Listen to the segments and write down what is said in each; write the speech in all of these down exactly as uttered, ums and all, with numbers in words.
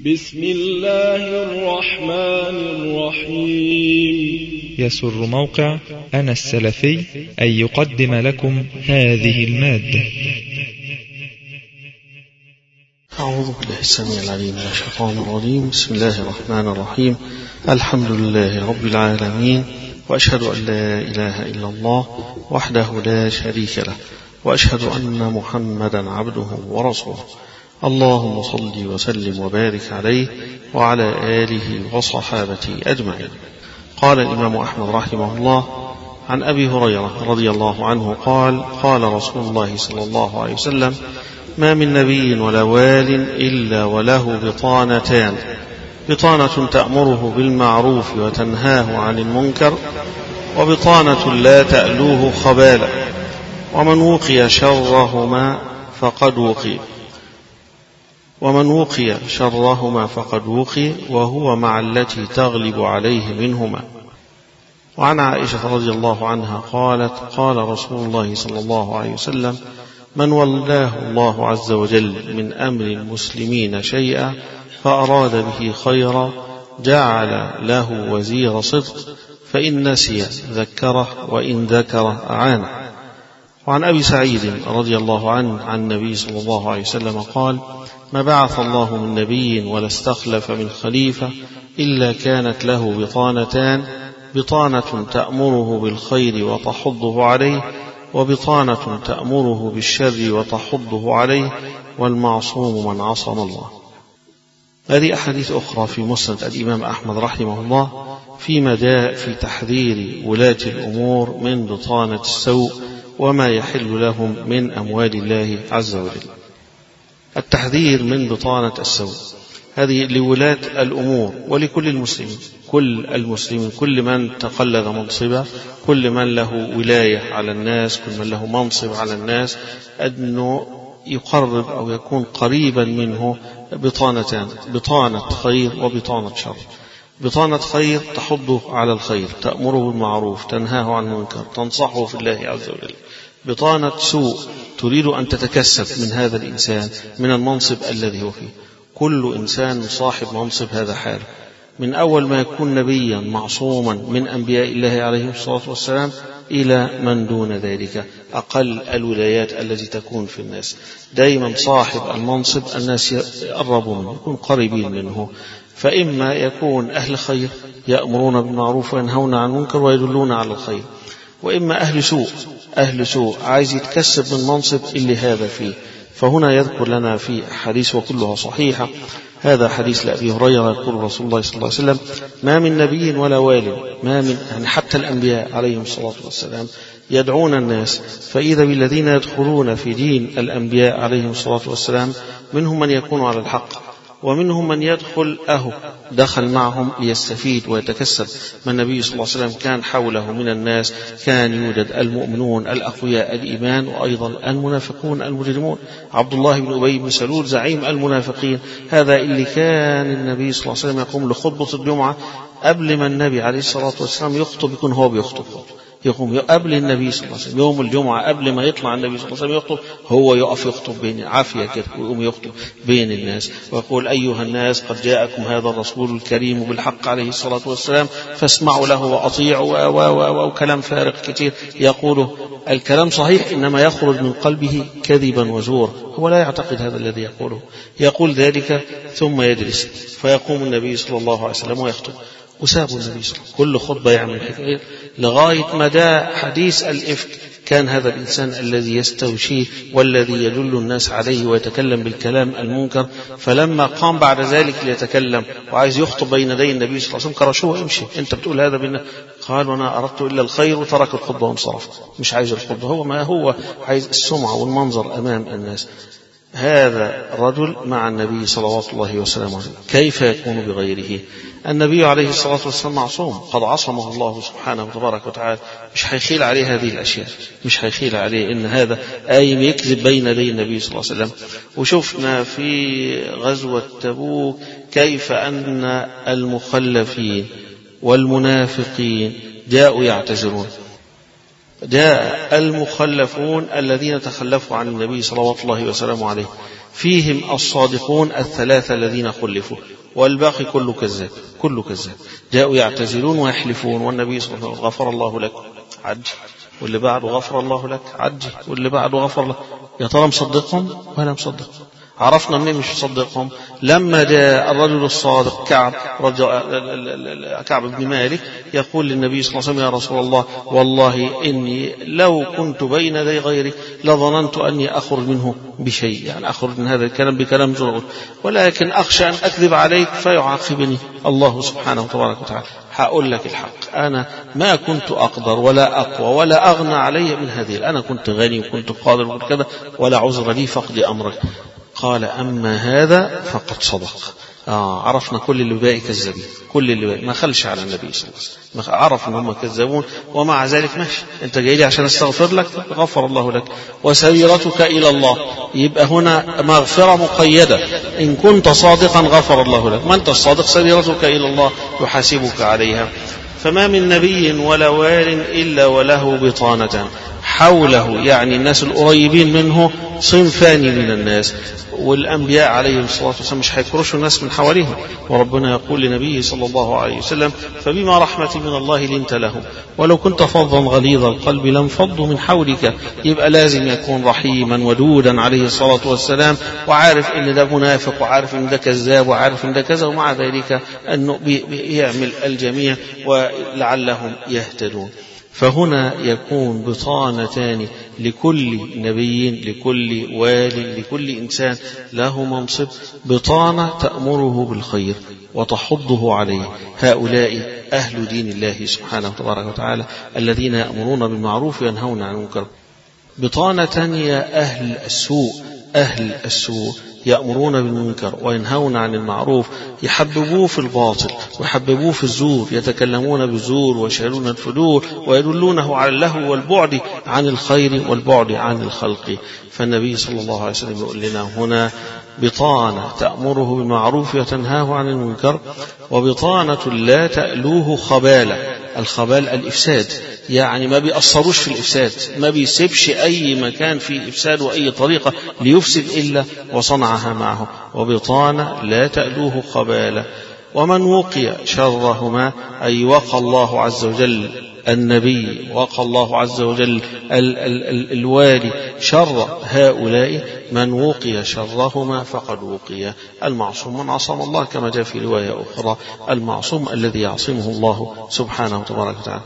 بسم الله الرحمن الرحيم. يسر موقع أنا السلفي أن يقدم لكم هذه المادة. أعوذ بالله السميع العليم من الشيطان الرجيم. بسم الله الرحمن الرحيم. الحمد لله رب العالمين، وأشهد أن لا إله إلا الله وحده لا شريك له، وأشهد أن محمدا عبده ورسوله. اللهم صل وسلم وبارك عليه وعلى آله وصحابته أجمعين. قال الإمام أحمد رحمه الله عن أبي هريرة رضي الله عنه قال: قال رسول الله صلى الله عليه وسلم: ما من نبي ولا وال إلا وله بطانتان، بطانة تأمره بالمعروف وتنهاه عن المنكر، وبطانة لا تألوه خبالا، ومن وقي شرهما فقد وقي ومن وقي شرهما فقد وقي وهو مع التي تغلب عليه منهما. وعن عائشة رضي الله عنها قالت: قال رسول الله صلى الله عليه وسلم: من ولاه الله عز وجل من أمر المسلمين شيئا فأراد به خيرا جعل له وزير صدق، فإن نسي ذكره وإن ذكره أعانه. وعن أبي سعيد رضي الله عنه عن النبي صلى الله عليه وسلم قال: ما بعث الله من نبي ولا استخلف من خليفة إلا كانت له بطانتان، بطانة تأمره بالخير وتحضه عليه، وبطانة تأمره بالشر وتحضه عليه، والمعصوم من عصم الله. هذه أحاديث أخرى في مسند الإمام أحمد رحمه الله فيما جاء في تحذير ولاة الأمور من بطانة السوء وما يحل لهم من أموال الله عز وجل. التحذير من بطانة السوء هذه لولاة الأمور ولكل المسلمين، كل المسلمين، كل من تقلد منصبه، كل من له ولاية على الناس، كل من له منصب على الناس، أنه يقرب أو يكون قريبا منه بطانتان: بطانة خير وبطانة شر. بطانة خير تحضه على الخير، تأمره بالمعروف، تنهاه عن المنكر، تنصحه في الله عز وجل. بطانة سوء تريد أن تتكسب من هذا الإنسان من المنصب الذي هو فيه. كل إنسان صاحب منصب هذا حاله، من أول ما يكون نبيا معصوما من أنبياء الله عليه الصلاة والسلام إلى من دون ذلك أقل الولايات التي تكون في الناس. دائما صاحب المنصب الناس يقربوا منه، يكون قريبين منه، فإما يكون أهل خير يأمرون بالمعروف وينهون عن المنكر ويدلون على الخير، وإما أهل سوء أهل سوء عايز يتكسب من منصب اللي هذا فيه. فهنا يذكر لنا في حديث وكلها صحيحة، هذا حديث لأبي هريرة يقول رسول الله صلى الله عليه وسلم: ما من نبي ولا وال، ما من يعني حتى الأنبياء عليهم الصلاة والسلام يدعون الناس، فإذا بالذين يدخلون في دين الأنبياء عليهم الصلاة والسلام منهم من يكون على الحق، ومنهم من يدخل أهو دخل معهم ليستفيد ويتكسب. ما النبي صلى الله عليه وسلم كان حوله من الناس كان يوجد المؤمنون الأقوياء الإيمان، وأيضا المنافقون المجرمون. عبد الله بن أبي بن سلول زعيم المنافقين، هذا اللي كان النبي صلى الله عليه وسلم يقوم لخطبة الجمعة قبل ما النبي عليه الصلاة والسلام يخطب، يكون هو بيخطب، يقوم قبل النبي صلى الله عليه وسلم يوم الجمعة قبل ما يطلع النبي صلى الله عليه وسلم يخطب، هو يقف يخطب بين عافية كده، ويقوم يخطب بين الناس ويقول: أيها الناس، قد جاءكم هذا الرسول الكريم بالحق عليه الصلاة والسلام فاسمعوا له وأطيعوا، وكلام فارغ كثير يقوله. الكلام صحيح، إنما يخرج من قلبه كذبا وزورا، هو لا يعتقد هذا الذي يقوله، يقول ذلك ثم يجلس، فيقوم النبي صلى الله عليه وسلم ويخطب. وسابوا النبي صلى الله عليه وسلم كل خطبة يعمل حكاية لغاية ما جاء حديث الإفك. كان هذا الإنسان الذي يستوشيه والذي يدل الناس عليه ويتكلم بالكلام المنكر، فلما قام بعد ذلك ليتكلم وعايز يخطب بين يدي النبي صلى الله عليه وسلم كرشوه: امشي، انت بتقول هذا بنا. قال: وانا اردت الا الخير، وترك الخطبة وانصرف. مش عايز الخطبة، هو ما هو عايز السمعة والمنظر أمام الناس. هذا رجل مع النبي صلوات الله وسلامه عليه، كيف يكون بغيره؟ النبي عليه الصلاة والسلام معصوم، قد عصمه الله سبحانه وتبارك وتعالى، مش هيخيل عليه هذه الأشياء، مش هيخيل عليه إن هذا أي يكذب بين يدي النبي صلى الله عليه وسلم. وشفنا في غزوة تبوك كيف أن المخلفين والمنافقين جاءوا يعتذرون. جاء المخلفون الذين تخلفوا عن النبي صلوات الله وسلامه عليه، فيهم الصادقون الثلاثة الذين خلفوا، والباقي كله كذاب، كله كذاب. جاءوا يعتذرون ويحلفون، والنبي صلى الله عليه وسلم غفر الله لك عجي، واللي بعده غفر الله لك عجي، واللي بعده غفر الله. يا ترى مصدقهم ولا مصدقهم؟ عرفنا منين مش مصدقهم؟ لما جاء الرجل الصادق كعب كعب بن مالك يقول للنبي صلى الله عليه وسلم: يا رسول الله، والله إني لو كنت بين يدي غيرك لظننت أني أخرج منه بشيء، يعني أخرج من هذا الكلام بكلام جرأة، ولكن أخشى أن أكذب عليك فيعاقبني الله سبحانه وتبارك وتعالى. هقول لك الحق، أنا ما كنت أقدر ولا أقوى ولا أغنى علي من هذه، أنا كنت غني وكنت قادر وكنت كذا، ولا عذر لي فقد أمرك. قال: أما هذا فقد صدق. آه عرفنا كل اللي باقي كذابين، كل اللي باقي ما خلش على النبي صلى الله عليه وسلم، عرف ان هم كذابون، ومع ذلك ماشي، انت جاي لي عشان استغفر لك، غفر الله لك. وسريرتك الى الله، يبقى هنا مغفرة مقيدة، ان كنت صادقا غفر الله لك، ما انت الصادق سريرتك الى الله يحاسبك عليها. فما من نبي ولا وال الا وله بطانة حوله، يعني الناس القريبين منه صنفان من الناس، والأنبياء عليهم الصلاة والسلام مش هيكرشوا الناس من حواليهم. وربنا يقول لنبيه صلى الله عليه وسلم: فبما رحمة من الله لنت لهم ولو كنت فظا غليظ القلب لانفضوا من حولك. يبقى لازم يكون رحيما ودودا عليه الصلاة والسلام، وعارف ان ده منافق، وعارف ان ده كذاب، وعارف ان ده كذا، ومع ذلك انه بيعمل الجميع ولعلهم يهتدون. فهنا يكون بطانتان لكل نبي، لكل والي، لكل إنسان له منصب. بطانة تأمره بالخير وتحضه عليه، هؤلاء أهل دين الله سبحانه وتبارك وتعالى الذين يأمرون بالمعروف وينهون عن المنكر. بطانة ثانية أهل السوء، أهل السوء يأمرون بالمنكر وينهون عن المعروف، يحببوه في الباطل ويحببوه في الزور، يتكلمون بالزور ويشهدون الفجور ويدلونه على اللهو والبعد عن الخير والبعد عن الخلق. فالنبي صلى الله عليه وسلم يقول لنا هنا: بطانة تأمره بالمعروف وتنهاه عن المنكر، وبطانة لا تألوه خبالة. الخبال الإفساد، يعني ما بيأثروش في الإفساد، ما بيسيبش أي مكان في الإفساد وأي طريقة ليفسد إلا وصنعها معه. وبطانة لا تألوه خبالة. ومن وقي شرهما، أي وقى الله عز وجل النبي، وقى الله عز وجل ال ال ال الوالي شر هؤلاء، من وقي شرهما فقد وقي. المعصوم من عصم الله، كما جاء في رواية أخرى: المعصوم الذي يعصمه الله سبحانه وتبارك وتعالى،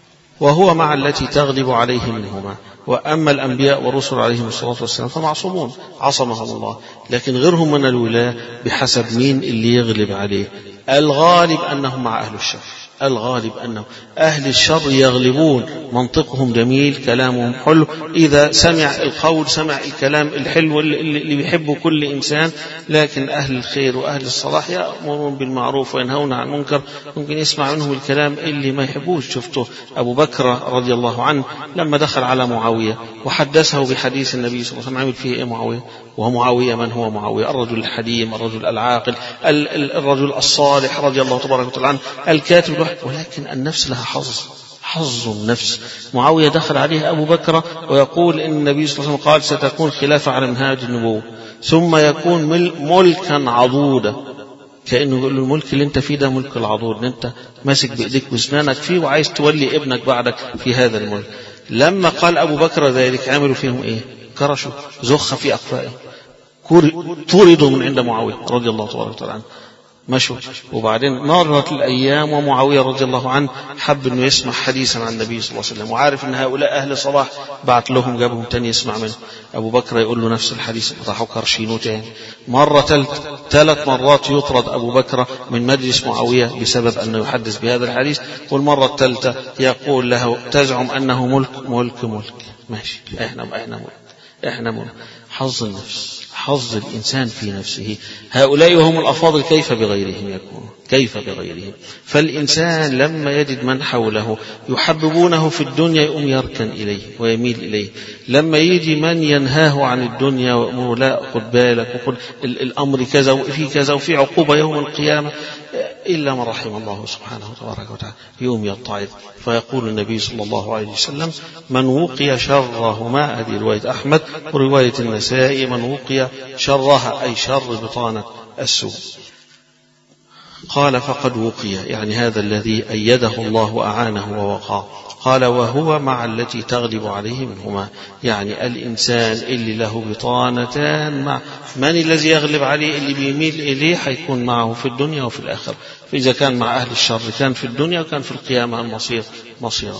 وهو مع التي تغلب عليه منهما. وأما الأنبياء والرسل عليهم الصلاة والسلام فمعصومون عصمهم الله، لكن غيرهم من الولاة بحسب مين اللي يغلب عليه. الغالب أنهم مع أهل الشر، الغالب أنه أهل الشر يغلبون، منطقهم جميل، كلامهم حلو، إذا سمع القول سمع الكلام الحلو اللي بيحبه كل إنسان. لكن أهل الخير وأهل الصلاح يأمرون بالمعروف وينهون عن المنكر، ممكن يسمع منهم الكلام اللي ما يحبوش. شفته أبو بكر رضي الله عنه لما دخل على معاوية وحدثه بحديث النبي صلى الله عليه وسلم، عمل فيه إيه معاوية؟ وهو معاوية من هو معاوية؟ الرجل الحليم، الرجل العاقل، الرجل الصالح رضي الله تبارك وتعالى عنه، الكاتب. ولكن النفس لها حظ، حظ النفس. معاوية دخل عليه أبو بكر ويقول إن النبي صلى الله عليه وسلم قال: ستكون خلافة على منهاج النبوة، ثم يكون ملكا عضودا. كأنه يقول له: الملك اللي انت فيه ده ملك العضود، انت ماسك بإيديك واسنانك فيه وعايز تولي ابنك بعدك في هذا الملك. لما قال أبو بكر ذلك عملوا فيهم إيه؟ كرشوا، زخ في أقفائهم، طردوا من عند معاوية رضي الله تبارك وتعالى عنه، مشوا. وبعدين مرت الأيام ومعاوية رضي الله عنه حب أنه يسمع حديثا عن النبي صلى الله عليه وسلم، وعارف أن هؤلاء أهل صلاح، بعت لهم جابهم تاني يسمع منه. أبو بكر يقول له نفس الحديث، راحوا كرشينه تاني. مرة ثالث ثلاث مرات يطرد أبو بكر من مجلس معاوية بسبب أنه يحدث بهذا الحديث. والمرة الثالثة يقول له: تزعم أنه ملك ملك ملك ماشي، إحنا إحنا ملك إحنا ملك. حظ النفس، حظ الإنسان في نفسه. هؤلاء وهم الأفاضل كيف بغيرهم يكون؟ كيف بغيرهم؟ فالإنسان لما يجد من حوله يحببونه في الدنيا يقوم يركن إليه ويميل إليه. لما يجي من ينهاه عن الدنيا ويقول: لا خد بالك، وخد الأمر كذا وفي كذا وفي عقوبة يوم القيامة، إلا من رحم الله سبحانه وتبارك وتعالى يوم يتعظ. فيقول النبي صلى الله عليه وسلم: من وقي شرهما، هذه رواية أحمد، ورواية النسائي: من وقي شرها، أي شر بطانة السوء. قال: فقد وقي، يعني هذا الذي أيده الله وأعانه ووقاه. قال: وهو مع التي تغلب عليه منهما، يعني الإنسان اللي له بطانتان، مع من الذي يغلب عليه؟ اللي بيميل إليه حيكون معه في الدنيا وفي الآخرة. فإذا كان مع أهل الشر كان في الدنيا، وكان في القيامة المصير مصيره.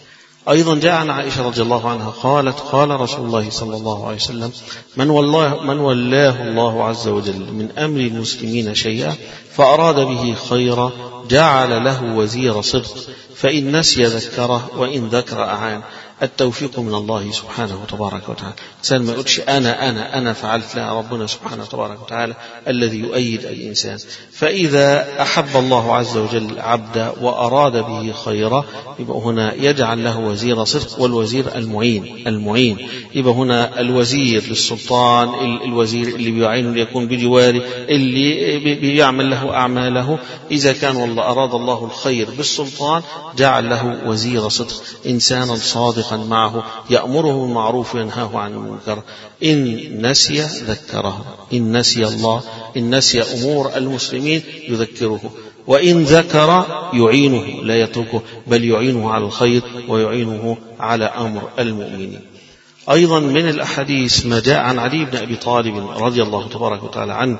أيضا جاء عن عائشة رضي الله عنها قالت: قال رسول الله صلى الله عليه وسلم: من والله من ولاه الله عز وجل من أمر المسلمين شيئا فأراد به خيرا جعل له وزير صدق، فإن نسي ذكره وإن ذكر أعان. التوفيق من الله سبحانه وتبارك وتعالى. إنسان ما يقولش أنا أنا أنا فعلت، لا، ربنا سبحانه وتبارك وتعالى الذي يؤيد الإنسان. فإذا أحب الله عز وجل عبدا وأراد به خيرا، يبقى هنا يجعل له وزير صدق، والوزير المعين المعين يبقى هنا الوزير للسلطان، الوزير اللي بيعينه ليكون بجواره، اللي بيعمل له أعماله. إذا كان والله أراد الله الخير بالسلطان جعل له وزير صدق، إنسانا صادقا معه يأمره بالمعروف وينهاه عن المنكر. إن نسي ذكره، إن نسي الله، إن نسي أمور المسلمين يذكره، وإن ذكر يعينه، لا يتركه بل يعينه على الخير ويعينه على أمر المؤمنين. أيضا من الأحاديث ما جاء عن علي بن أبي طالب رضي الله تبارك وتعالى عنه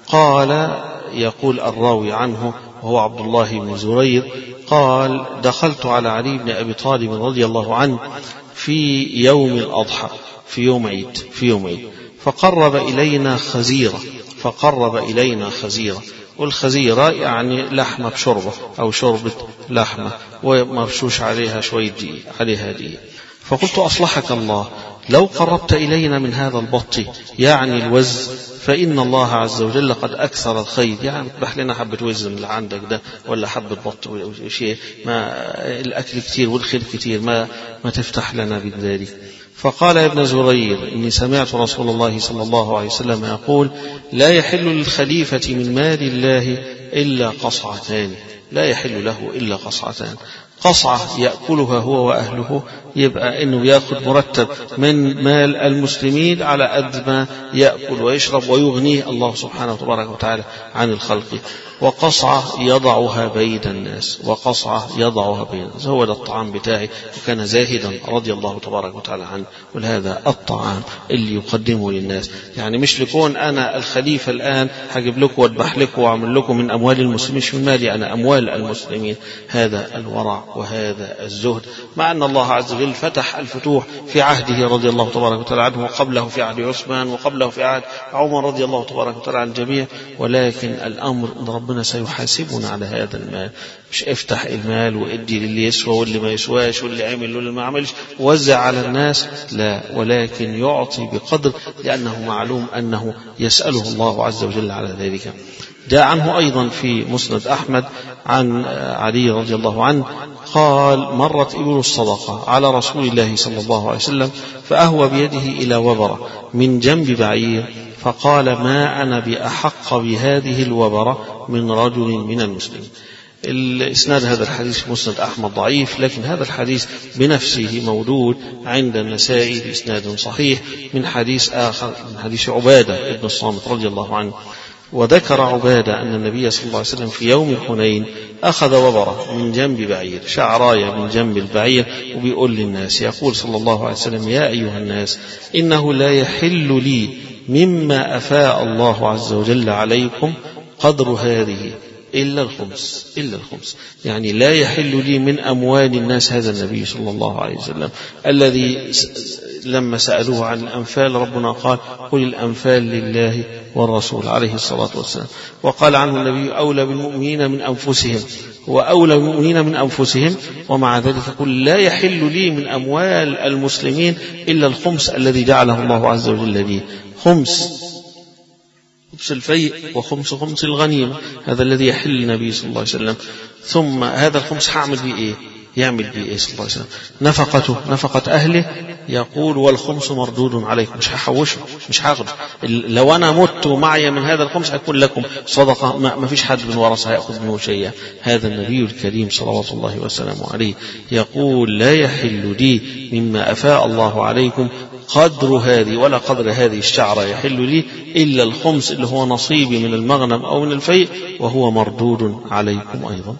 قال، يقول الراوي عنه وهو عبد الله بن زرير قال: دخلت على علي بن أبي طالب رضي الله عنه في يوم الأضحى، في يوم عيد في يوم عيد فقرب إلينا خزيرة فقرب إلينا خزيرة والخزيرة يعني لحمة بشربة أو شربة لحمة ومرشوش عليها شوية دقيق عليها دقيق. فقلت: أصلحك الله، لو قربت إلينا من هذا البط، يعني الوز، فإن الله عز وجل قد أكثر الخير، يعني اذبح لنا حبة وز من اللي عندك ده، ولا حبة بط أو شيء، ما الأكل كتير والخير كتير، ما ما تفتح لنا بذلك. فقال يا ابن زرير: إني سمعت رسول الله صلى الله عليه وسلم يقول: لا يحل للخليفة من مال الله إلا قصعتان، لا يحل له إلا قصعتان. قصعة يأكلها هو وأهله، يبقى إنه يأخذ مرتب من مال المسلمين على قد ما يأكل ويشرب ويغنيه الله سبحانه وتبارك وتعالى عن الخلق. وقصعة يضعها بين الناس، وقصعة يضعها بين الناس، هو ده الطعام بتاعي. وكان زاهدا رضي الله تبارك وتعالى عنه، ولهذا الطعام اللي يقدمه للناس، يعني مش لكون أنا الخليفة الآن هجيب لكم واذبح لكم وأعمل لكم من أموال المسلمين، مش من مالي أنا، أموال المسلمين. هذا الورع وهذا الزهد، مع أن الله عز وجل فتح الفتوح في عهده رضي الله تبارك وتعالى عنه، وقبله في عهد عثمان، وقبله في عهد عمر رضي الله تبارك وتعالى عن الجميع. ولكن الأمر أن ربنا سيحاسبنا على هذا المال، مش افتح المال وادي للي يسوى واللي ما يسواش واللي عمل واللي ما عملش ووزع على الناس، لا، ولكن يعطي بقدر، لأنه معلوم أنه يسأله الله عز وجل على ذلك. جاء عنه أيضا في مسند أحمد عن علي رضي الله عنه قال: مرت إبل الصدقة على رسول الله صلى الله عليه وسلم فأهوى بيده إلى وبرة من جنب بعير، فقال: ما أنا بأحق بهذه الوبرة من رجل من المسلمين. الإسناد هذا الحديث في مسند أحمد ضعيف، لكن هذا الحديث بنفسه موجود عند النسائي بإسناد صحيح من حديث آخر، من حديث عبادة ابن الصامت رضي الله عنه. وذكر عبادة أن النبي صلى الله عليه وسلم في يوم حنين أخذ وبرة من جنب بعير، شعراية من جنب البعير، وبيقول للناس، يقول صلى الله عليه وسلم: يا أيها الناس، إنه لا يحل لي مما أفاء الله عز وجل عليكم قدر هذه إلا الخمس، إلا الخمس، يعني لا يحل لي من أموال الناس. هذا النبي صلى الله عليه وسلم الذي لما سألوه عن الأنفال ربنا قال: قل الأنفال لله والرسول عليه الصلاة والسلام. وقال عنه النبي: أولى بالمؤمنين من أنفسهم، وأولى بالمؤمنين من أنفسهم. ومع ذلك يقول: لا يحل لي من أموال المسلمين إلا الخمس الذي جعله الله عز وجل لي. خمس خمس الفيء وخمس خمس الغنيمة، هذا الذي يحل النبي صلى الله عليه وسلم. ثم هذا الخمس هعمل به إيه؟ يعمل بيه إيه صلى الله عليه وسلم؟ نفقته نفقة أهله، يقول والخمس مردود عليكم، مش هحوشه مش هاخده، لو أنا مت ومعي من هذا الخمس هيكون لكم صدقة، ما فيش حد من ورثة هيأخذ منه شيئا. هذا النبي الكريم صلوات الله وسلامه عليه يقول لا يحل لي مما أفاء الله عليكم قدر هذه ولا قدر هذه الشعرة يحل لي إلا الخمس اللي هو نصيبي من المغنم أو من الفيء، وهو مردود عليكم أيضا.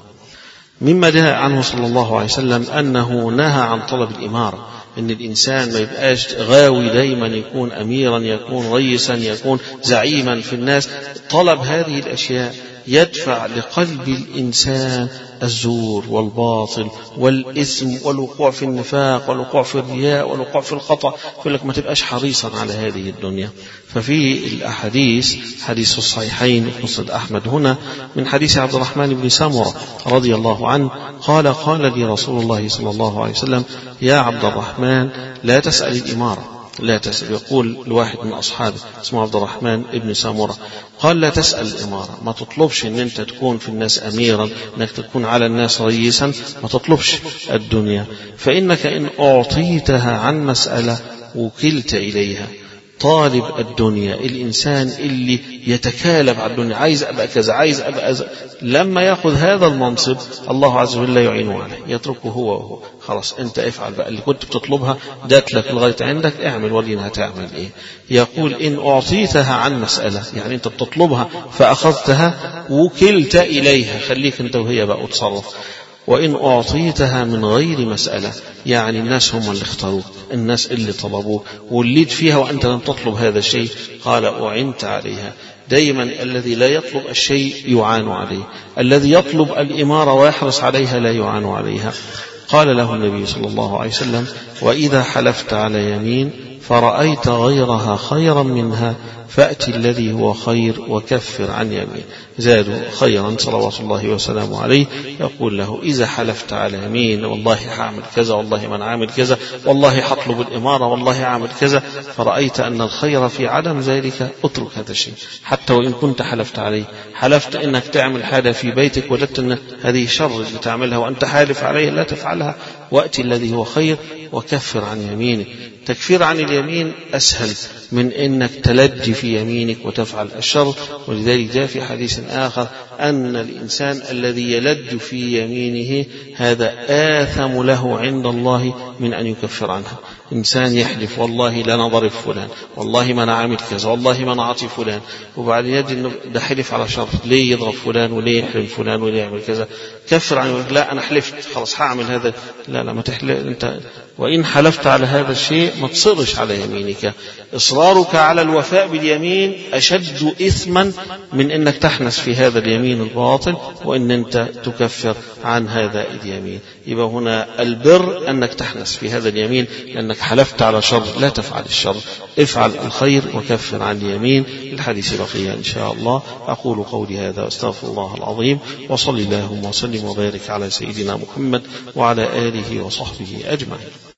مما جاء عنه صلى الله عليه وسلم أنه نهى عن طلب الإمارة، إن الإنسان ما يبقاش غاوي دايما يكون أميرا، يكون رئيسا، يكون زعيما في الناس. طلب هذه الأشياء يدفع لقلب الإنسان الزور والباطل والإثم والوقوع في النفاق والوقوع في الرياء والوقوع في الخطأ. يقول لك ما تبقاش حريصا على هذه الدنيا. ففي الأحاديث حديث الصحيحين في مسند أحمد هنا من حديث عبد الرحمن بن سمرة رضي الله عنه قال قال لي رسول الله صلى الله عليه وسلم يا عبد الرحمن لا تسأل الإمارة، لا تسأل. يقول الواحد من أصحابه اسمه عبد الرحمن ابن سامورة قال لا تسأل الإمارة، ما تطلبش ان انت تكون في الناس أميرا، انك تكون على الناس رئيسا، ما تطلبش الدنيا، فإنك إن أعطيتها عن مسألة وكلت إليها. طالب الدنيا الإنسان اللي يتكالب على الدنيا، عايز أبقى كذا عايز أبقى كذا، لما يأخذ هذا المنصب الله عز وجل يعينه عليه، يتركه هو وهو خلاص أنت افعل بقى اللي كنت بتطلبها دات لك لغاية عندك، اعمل ولينا هتعمل إيه. يقول إن أعطيتها عن مسألة، يعني أنت بتطلبها فأخذتها وكلت إليها، خليك أنت وهي بقى وتصرف. وإن أعطيتها من غير مسألة، يعني الناس هم اللي اختاروك، الناس اللي طلبوك وليت فيها وأنت لم تطلب هذا الشيء، قال أعنت عليها. دائما الذي لا يطلب الشيء يعان عليه، الذي يطلب الإمارة ويحرص عليها لا يعان عليها. قال له النبي صلى الله عليه وسلم وإذا حلفت على يمين فرأيت غيرها خيرا منها فأتي الذي هو خير وكفر عن يمين. زادوا خيرا صلوات الله وسلامه عليه. يقول له إذا حلفت على يمين والله حاعمل كذا، والله من عامل كذا، والله حطلب الإمارة، والله عامل كذا، فرأيت أن الخير في عدم ذلك، اترك هذا الشيء حتى وإن كنت حلفت عليه. حلفت إنك تعمل حاجة في بيتك وجدت أن هذه شر اللي تعملها وأنت حالف عليه لا تفعلها، وأتي الذي هو خير وكفر عن يمينك. تكفير عن اليمين أسهل من أنك تلج في يمينك وتفعل الشر. ولذلك جاء في حديث آخر أن الإنسان الذي يلج في يمينه هذا آثم له عند الله من أن يكفر عنها. إنسان يحلف والله لا نضرب فلان، والله ما نعمل كذا، والله ما نعطي فلان، وبعدين يجد أنه ده حلف على شر، ليه يضرب فلان وليه يحلم فلان وليه يعمل كذا، كفر عنه. لا أنا حلفت خلاص هعمل هذا، لا لا ما تحلف أنت. وإن حلفت على هذا الشيء ما تصرش على يمينك. إصرارك على الوفاء باليمين أشد إثما من أنك تحنس في هذا اليمين الباطل وإن أنت تكفر عن هذا اليمين. يبقى هنا البر أنك تحنس في هذا اليمين لأنك حلفت على شر، لا تفعل الشر، افعل الخير وكفر عن اليمين. الحديث بقية إن شاء الله. أقول قولي هذا واستغفر الله العظيم، وصل اللهم وسلم وبارك على سيدنا محمد وعلى آله وصحبه أجمعين.